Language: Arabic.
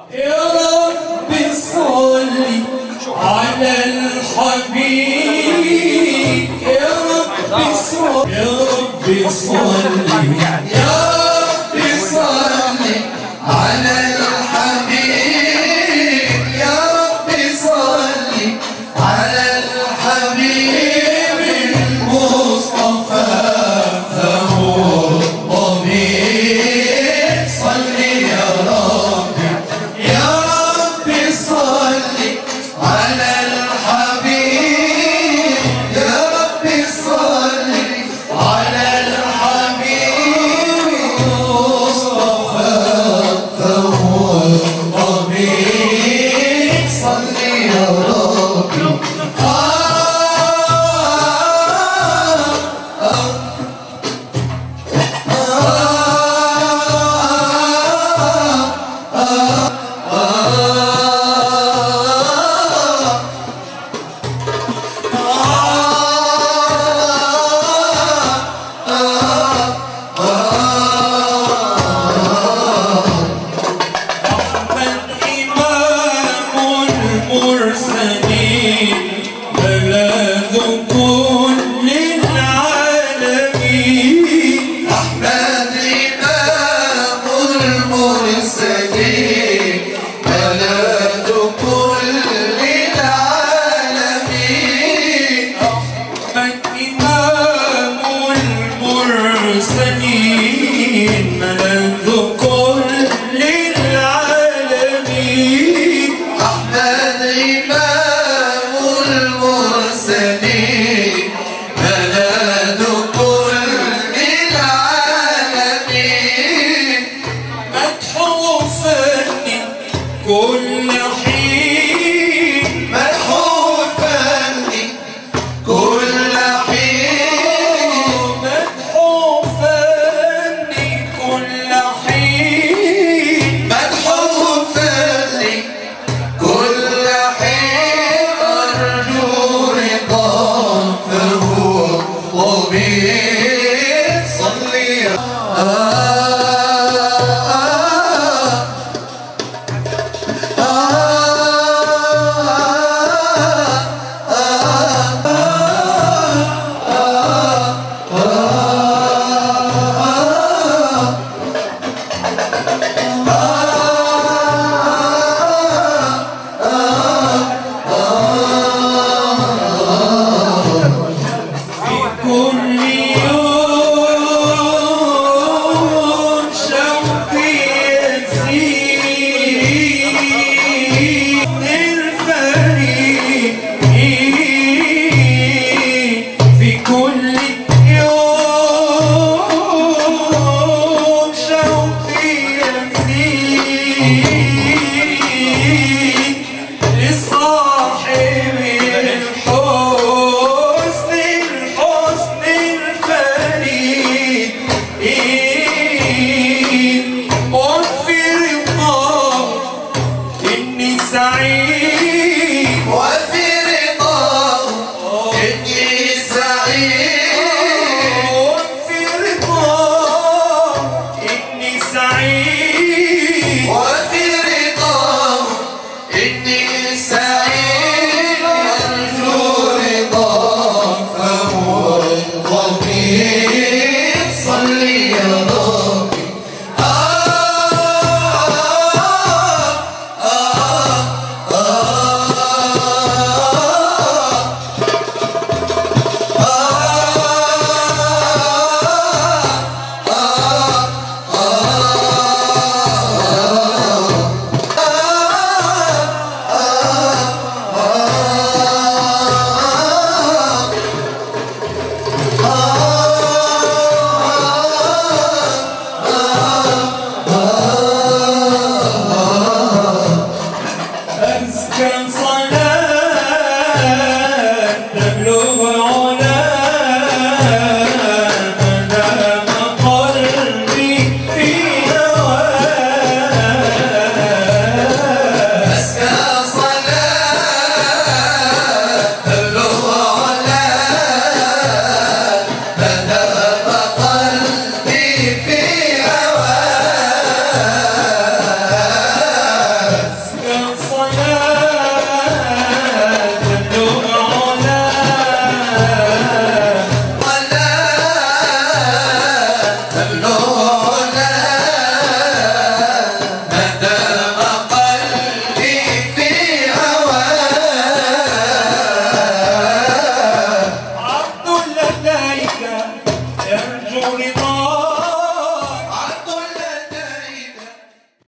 يا رب صل على الحبيب يا رب صل يا رب صل يا رب صل على الحبيب يا رب صل على الحبيب المصطفى فهو الطبيب صل يا رب يا رب صل على الحبيب يا رب صل على الحبيب المصطفى فهو الطبيب صل يا ربي المرسلين بلغ كل العالمين أحمد إمام المرسلين بلغ كل العالمين أحمد إمام المرسلين بلغ كل العالمين أحمد إمام المرسلين بلد كل العالمين مدح وفن كل